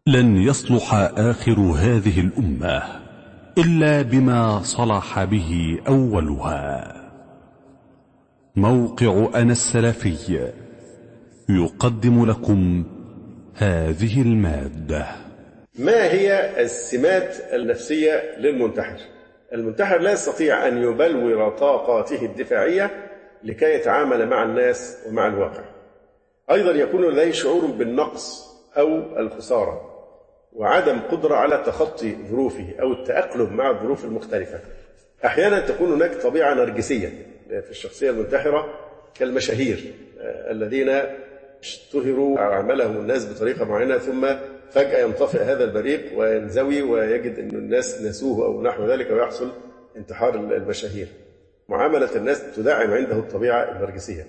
لن يصلح آخر هذه الأمة إلا بما صلح به أولها. موقع أنا السلفي يقدم لكم هذه المادة. ما هي السمات النفسية للمنتحر؟ المنتحر لا يستطيع أن يبلور طاقاته الدفاعية لكي يتعامل مع الناس ومع الواقع. أيضا يكون لديه شعور بالنقص أو الخسارة وعدم قدرة على تخطي ظروفه أو التأقلم مع الظروف المختلفة. أحيانا تكون هناك طبيعة نرجسية في الشخصية المنتحرة كالمشاهير الذين اشتهروا أعمالهم الناس بطريقة معينة ثم فجأة ينطفئ هذا البريق وينزوي ويجد أن الناس نسوه أو نحو ذلك ويحصل انتحار المشاهير. معاملة الناس تدعم عنده الطبيعة النرجسية.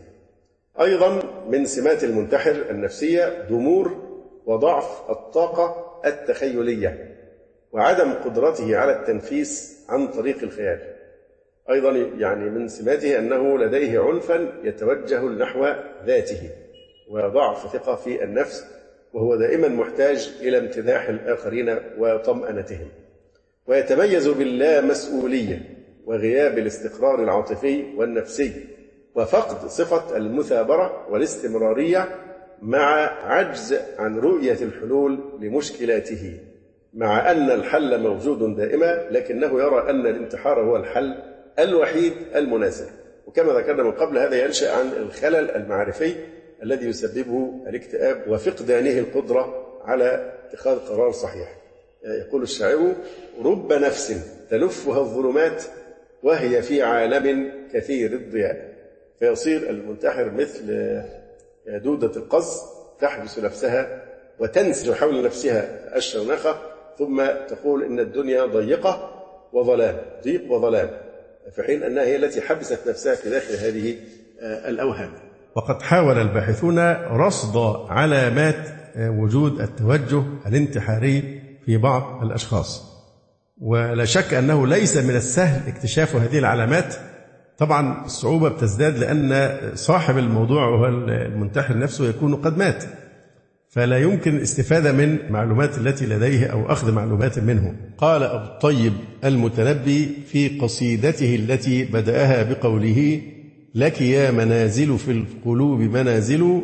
أيضا من سمات المنتحر النفسية ضمور وضعف الطاقة التخيلية وعدم قدرته على التنفيس عن طريق الخيال. أيضا يعني من سماته أنه لديه عنفا يتوجه نحو ذاته وضعف ثقة في النفس، وهو دائما محتاج إلى امتداح الآخرين وطمأنتهم. ويتميز باللامسؤولية وغياب الاستقرار العاطفي والنفسي وفقد صفة المثابرة والاستمرارية مع عجز عن رؤية الحلول لمشكلاته، مع أن الحل موجود دائما لكنه يرى أن الانتحار هو الحل الوحيد المناسب. وكما ذكرنا من قبل هذا ينشأ عن الخلل المعرفي الذي يسببه الاكتئاب وفقدانه القدرة على اتخاذ قرار صحيح. يقول الشاعر: رب نفس تلفها الظلمات وهي في عالم كثير الضياء. فيصير المنتحر مثل دودة القز تحبس نفسها وتنسج حول نفسها الشرنقة ثم تقول إن الدنيا ضيقة وظلام، ضيق وظلام، في حين أنها هي التي حبست نفسها في داخل هذه الأوهام. وقد حاول الباحثون رصد علامات وجود التوجه الانتحاري في بعض الأشخاص، ولا شك أنه ليس من السهل اكتشاف هذه العلامات. طبعا الصعوبة بتزداد لأن صاحب الموضوع وهو المنتحر نفسه يكون قد مات، فلا يمكن الاستفادة من معلومات التي لديه أو أخذ معلومات منه. قال أبو الطيب المتنبي في قصيدته التي بدأها بقوله: لك يا منازل في القلوب منازل،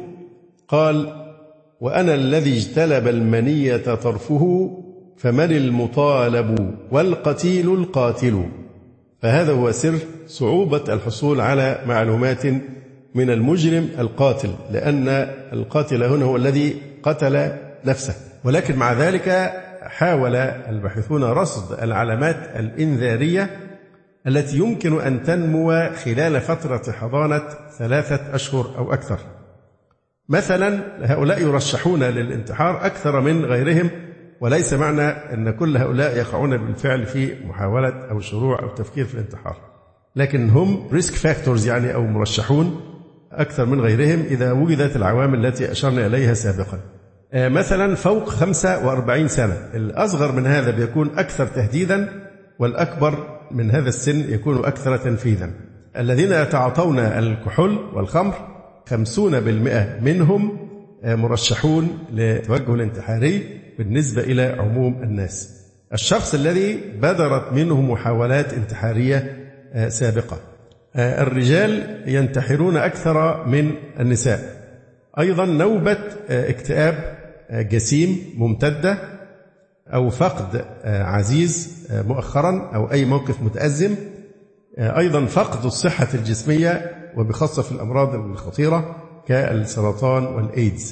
قال: وأنا الذي اجتلب المنية طرفه فمن المطالب والقتيل القاتل. فهذا هو سر صعوبة الحصول على معلومات من المجرم القاتل، لأن القاتل هنا هو الذي قتل نفسه. ولكن مع ذلك حاول الباحثون رصد العلامات الإنذارية التي يمكن أن تنمو خلال فترة حضانة 3 أشهر أو أكثر. مثلا هؤلاء يرشحون للانتحار أكثر من غيرهم، وليس معنى أن كل هؤلاء يقعون بالفعل في محاولة أو شروع أو تفكير في الانتحار، لكن هم ريسك فاكتورز يعني أو مرشحون أكثر من غيرهم إذا وجدت العوامل التي أشرنا إليها سابقا. مثلا فوق 45 سنة، الأصغر من هذا بيكون أكثر تهديدا، والأكبر من هذا السن يكون أكثر تنفيذا. الذين يتعاطون الكحول والخمر 50% منهم مرشحون للتوجه الانتحاري بالنسبة إلى عموم الناس. الشخص الذي بدرت منه محاولات انتحارية سابقة. الرجال ينتحرون أكثر من النساء. أيضا نوبة اكتئاب جسيم ممتدة أو فقد عزيز مؤخرا أو أي موقف متأزم. أيضا فقد الصحة الجسمية وبخاصة في الأمراض الخطيرة كالسرطان والإيدز.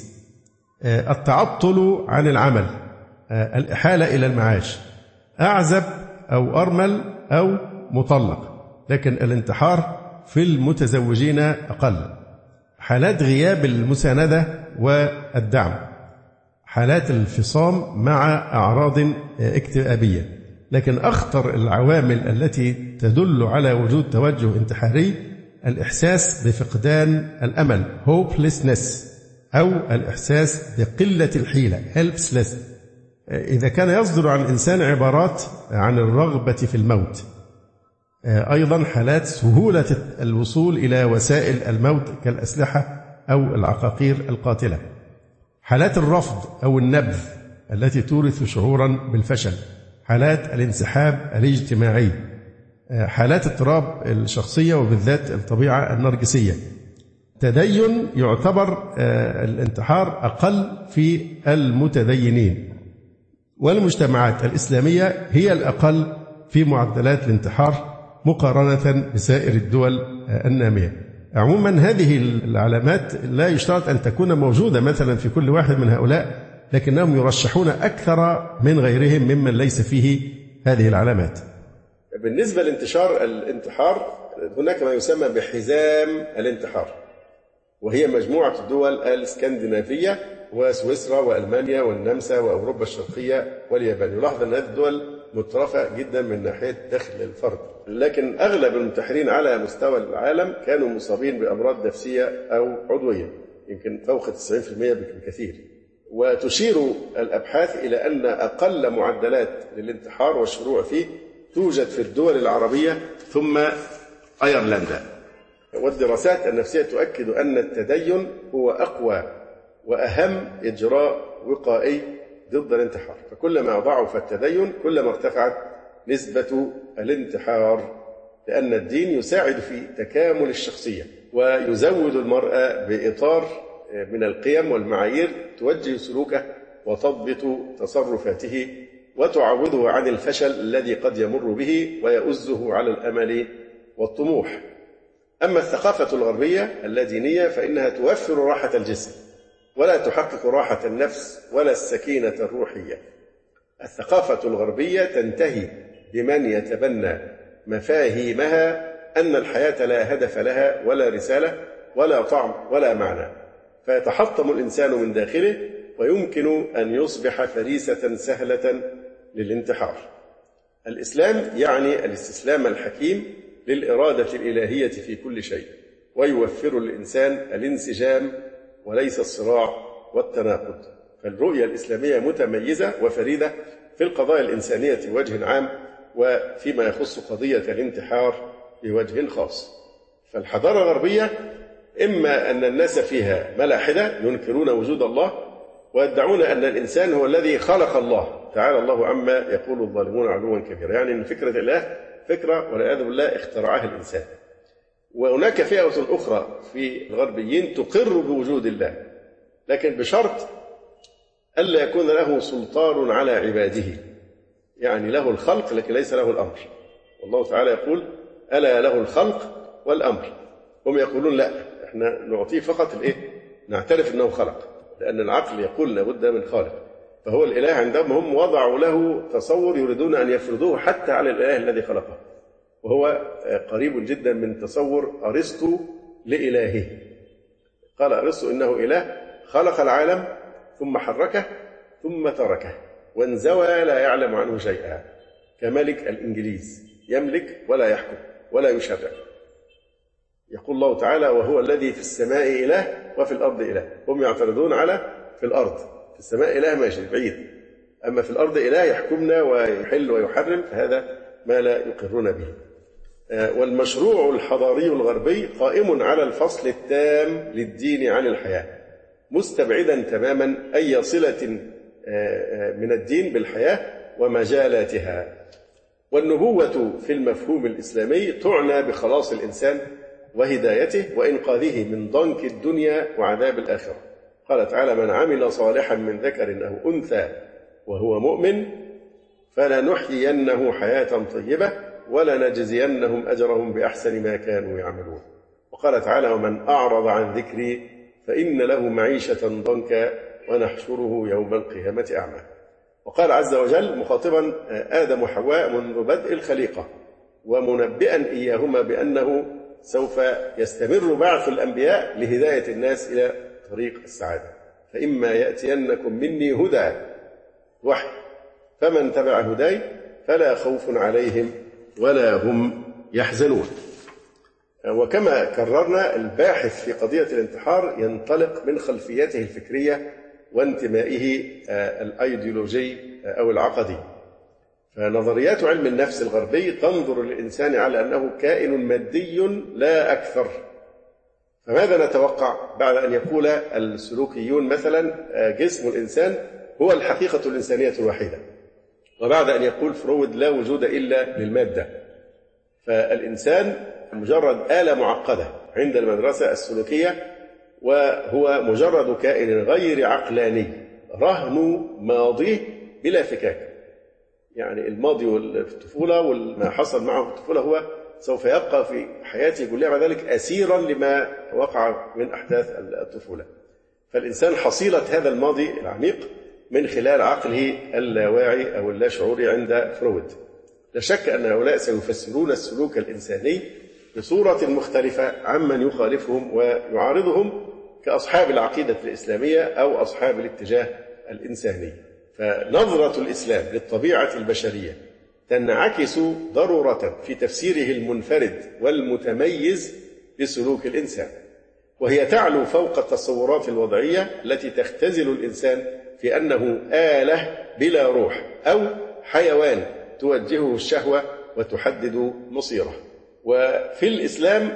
التعطل عن العمل، الإحالة إلى المعاش، أعزب أو أرمل أو مطلق. لكن الانتحار في المتزوجين أقل. حالات غياب المساندة والدعم، حالات الفصام مع أعراض اكتئابية. لكن أخطر العوامل التي تدل على وجود توجه انتحاري الإحساس بفقدان الأمل hopelessness أو الإحساس بقلة الحيلة helplessness. إذا كان يصدر عن الإنسان عبارات عن الرغبة في الموت. أيضا حالات سهولة الوصول إلى وسائل الموت كالأسلحة أو العقاقير القاتلة. حالات الرفض أو النبذ التي تورث شعورا بالفشل، حالات الانسحاب الاجتماعي، حالات اضطراب الشخصية وبالذات الطبيعة النرجسية. تدين يعتبر الانتحار أقل في المتدينين، والمجتمعات الإسلامية هي الأقل في معدلات الانتحار مقارنة بسائر الدول النامية. عموما هذه العلامات لا يشترط أن تكون موجودة مثلا في كل واحد من هؤلاء، لكنهم يرشحون أكثر من غيرهم ممن ليس فيه هذه العلامات. بالنسبة لانتشار الانتحار، هناك ما يسمى بحزام الانتحار، وهي مجموعة الدول الاسكندنافية وسويسرا وألمانيا والنمسا وأوروبا الشرقية واليابان. يلاحظ أن هذه الدول مترفة جدا من ناحية دخل الفرد، لكن أغلب المنتحرين على مستوى العالم كانوا مصابين بأمراض نفسية أو عضوية، يمكن فوق 90% بكثير. وتشير الأبحاث إلى أن أقل معدلات للانتحار والشروع فيه توجد في الدول العربية ثم أيرلندا. والدراسات النفسية تؤكد أن التدين هو أقوى وأهم إجراء وقائي ضد الانتحار، فكلما ضعف التدين كلما ارتفعت نسبة الانتحار، لأن الدين يساعد في تكامل الشخصية ويزود المرأة بإطار من القيم والمعايير توجه سلوكه وتضبط تصرفاته وتعوضه عن الفشل الذي قد يمر به ويؤزه على الأمل والطموح. أما الثقافة الغربية اللادينية فإنها توفر راحة الجسم ولا تحقق راحة النفس ولا السكينة الروحية. الثقافة الغربية تنتهي بمن يتبنى مفاهيمها أن الحياة لا هدف لها ولا رسالة ولا طعم ولا معنى، فيتحطم الإنسان من داخله ويمكن أن يصبح فريسة سهلة للانتحار. الإسلام يعني الاستسلام الحكيم للإرادة الإلهية في كل شيء، ويوفر للإنسان الانسجام وليس الصراع والتناقض. فالرؤية الإسلامية متميزة وفريدة في القضايا الإنسانية بوجه عام، وفيما يخص قضية الانتحار بوجه خاص. فالحضارة الغربية إما أن الناس فيها ملاحدة ينكرون وجود الله ويدعون أن الإنسان هو الذي خلق الله، تعالى الله عما يقول الظالمون علوا كبيرا، يعني أن فكرة الله فكرة والعياذ بالله اخترعها الإنسان. وهناك فئة أخرى في الغربيين تقر بوجود الله، لكن بشرط ألا يكون له سلطان على عباده، يعني له الخلق لكن ليس له الأمر. والله تعالى يقول ألا له الخلق والأمر، هم يقولون لا، احنا نعطيه فقط نعترف أنه خلق، لأن العقل يقول لابد من خالق. فهو الإله عندهم هم وضعوا له تصور يريدون أن يفرضوه حتى على الإله الذي خلقه، وهو قريب جدا من تصور أرسطو لإلهه. قال أرسطو إنه إله خلق العالم ثم حركه ثم تركه وانزوى لا يعلم عنه شيئا، كملك الإنجليز يملك ولا يحكم ولا يشرع. يقول الله تعالى وهو الذي في السماء إله وفي الأرض إله. هم يعترضون على في الأرض، في السماء إله ماشي بعيد، أما في الأرض إله يحكمنا ويحل ويحرم، فهذا ما لا يقرون به. والمشروع الحضاري الغربي قائم على الفصل التام للدين عن الحياة، مستبعدا تماما أي صلة من الدين بالحياة ومجالاتها. والنبوة في المفهوم الإسلامي تعنى بخلاص الإنسان وهدايته وإنقاذه من ضنك الدنيا وعذاب الآخرة. قال تعالى من عمل صالحا من ذكر أو أنثى وهو مؤمن فلنحيينه حياة طيبة ولنجزينهم أجرهم بأحسن ما كانوا يعملون. وقال تعالى ومن أعرض عن ذكري فإن له معيشة ضنكا ونحشره يوم القيامة أعمى. وقال عز وجل مخاطبا آدم وحواء منذ بدء الخليقة ومنبئا إياهما بأنه سوف يستمر بعث الأنبياء لهداية الناس إلى طريق السعادة. فإما يأتينكم مني هدى وحي فمن تبع هداي فلا خوف عليهم ولا هم يحزنون. وكما كررنا الباحث في قضية الانتحار ينطلق من خلفيته الفكرية وانتمائه الأيديولوجي أو العقدي. فنظريات علم النفس الغربي تنظر للإنسان على أنه كائن مادي لا أكثر. فماذا نتوقع بعد أن يقول السلوكيون مثلا جسم الإنسان هو الحقيقة الإنسانية الوحيدة. وبعد أن يقول فرويد لا وجود إلا للمادة، فالإنسان مجرد آلة معقدة عند المدرسة السلوكية، وهو مجرد كائن غير عقلاني رهن ماضيه بلا فكاك. يعني الماضي والطفولة وما حصل معه في الطفولة هو سوف يبقى في حياته كلها بعد ذلك أسيرا لما وقع من أحداث الطفولة. فالإنسان حصيلة هذا الماضي العميق من خلال عقله اللاواعي أو اللاشعوري عند فرويد. لا شك أن هؤلاء سيفسرون السلوك الإنساني بصورة مختلفة عمن يخالفهم ويعارضهم كأصحاب العقيدة الإسلامية أو أصحاب الاتجاه الإنساني. فنظرة الإسلام للطبيعة البشرية تنعكس ضرورة في تفسيره المنفرد والمتميز لسلوك الإنسان، وهي تعلو فوق التصورات الوضعية التي تختزل الإنسان في أنه آلة بلا روح أو حيوان توجهه الشهوة وتحدد مصيره. وفي الإسلام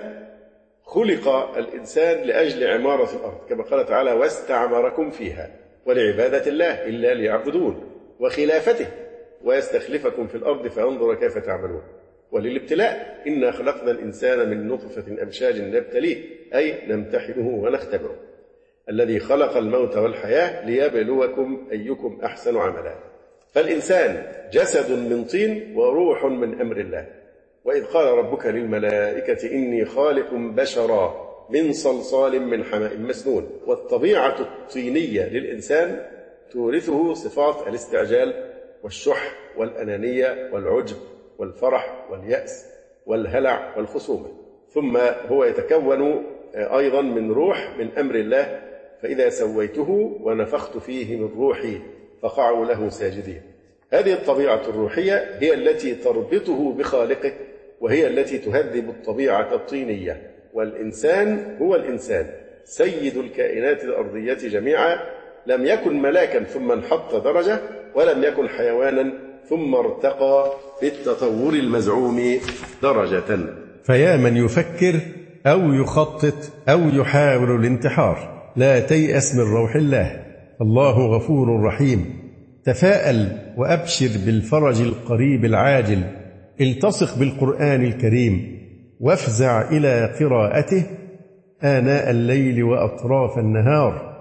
خلق الإنسان لأجل عمارة الأرض كما قال تعالى واستعمركم فيها ولعبادة الله إلا ليعبدون وخلافته ويستخلفكم في الأرض فينظر كيف تعملون وللابتلاء إنا خلقنا الإنسان من نطفة أمشاج نبتليه أي نمتحنه ونختبره الذي خلق الموت والحياة ليبلوكم أيكم أحسن عملا. فالإنسان جسد من طين وروح من أمر الله. وإذ قال ربك للملائكة إني خالق بشرا من صلصال من حمأ مسنون. والطبيعة الطينية للإنسان تورثه صفات الاستعجال والشح والأنانية والعجب والفرح واليأس والهلع والخصومة. ثم هو يتكون أيضا من روح من أمر الله فإذا سويته ونفخت فيه من روحي فقعوا له ساجدين. هذه الطبيعة الروحية هي التي تربطه بخالقه وهي التي تهذب الطبيعة الطينية. والإنسان هو الإنسان سيد الكائنات الأرضية جميعا، لم يكن ملاكا ثم انحط درجة ولم يكن حيوانا ثم ارتقى بالتطور المزعوم درجة. فيا من يفكر أو يخطط أو يحاول الانتحار لا تيأس من روح الله، الله غفور رحيم. تفاءل وأبشر بالفرج القريب العاجل، التصق بالقرآن الكريم وافزع إلى قراءته آناء الليل وأطراف النهار.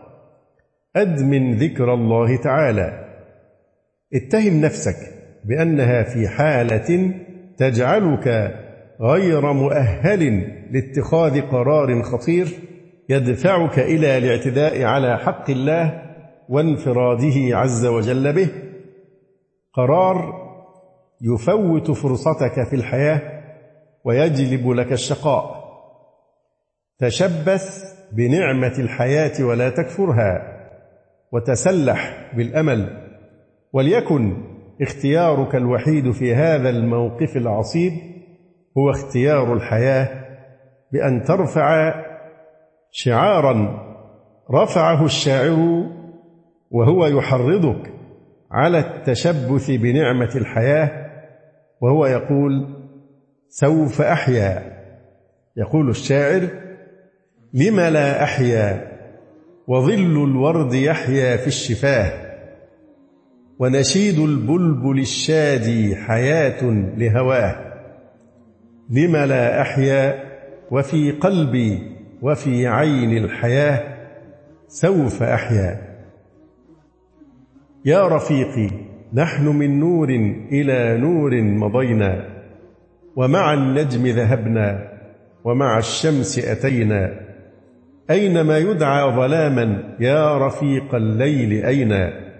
أدمن ذكر الله تعالى. اتهم نفسك بأنها في حالة تجعلك غير مؤهل لاتخاذ قرار خطير يدفعك إلى الاعتداء على حق الله وانفراده عز وجل به، قرار يفوت فرصتك في الحياة ويجلب لك الشقاء. تشبث بنعمة الحياة ولا تكفرها، وتسلح بالأمل، وليكن اختيارك الوحيد في هذا الموقف العصيب هو اختيار الحياة، بأن ترفع شعارا رفعه الشاعر وهو يحرضك على التشبث بنعمة الحياة، وهو يقول سوف أحيا. يقول الشاعر لم لا أحيا وظل الورد يحيا في الشفاه، ونشيد البلبل الشادي حياة لهواه. لم لا أحيا وفي قلبي وفي عين الحياة سوف أحيا. يا رفيقي نحن من نور إلى نور مضينا، ومع النجم ذهبنا ومع الشمس أتينا. أينما يدعى ظلاما يا رفيق الليل أين؟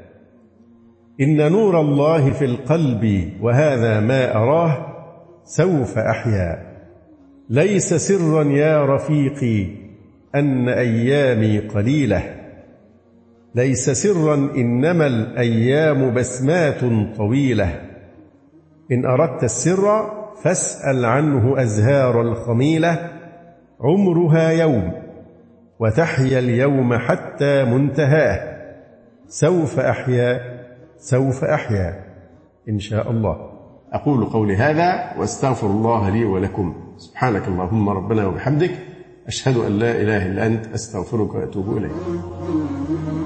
إن نور الله في القلب وهذا ما أراه سوف أحيا. ليس سرا يا رفيقي أن أيامي قليلة، ليس سرا إنما الأيام بسمات طويلة. إن أردت السر فاسأل عنه أزهار الخميلة، عمرها يوم وتحيا اليوم حتى منتهاه. سوف أحيا سوف أحيا إن شاء الله. أقول قولي هذا وأستغفر الله لي ولكم. سبحانك اللهم ربنا وبحمدك، أشهد أن لا إله إلا أنت، أستغفرك وأتوب إليك.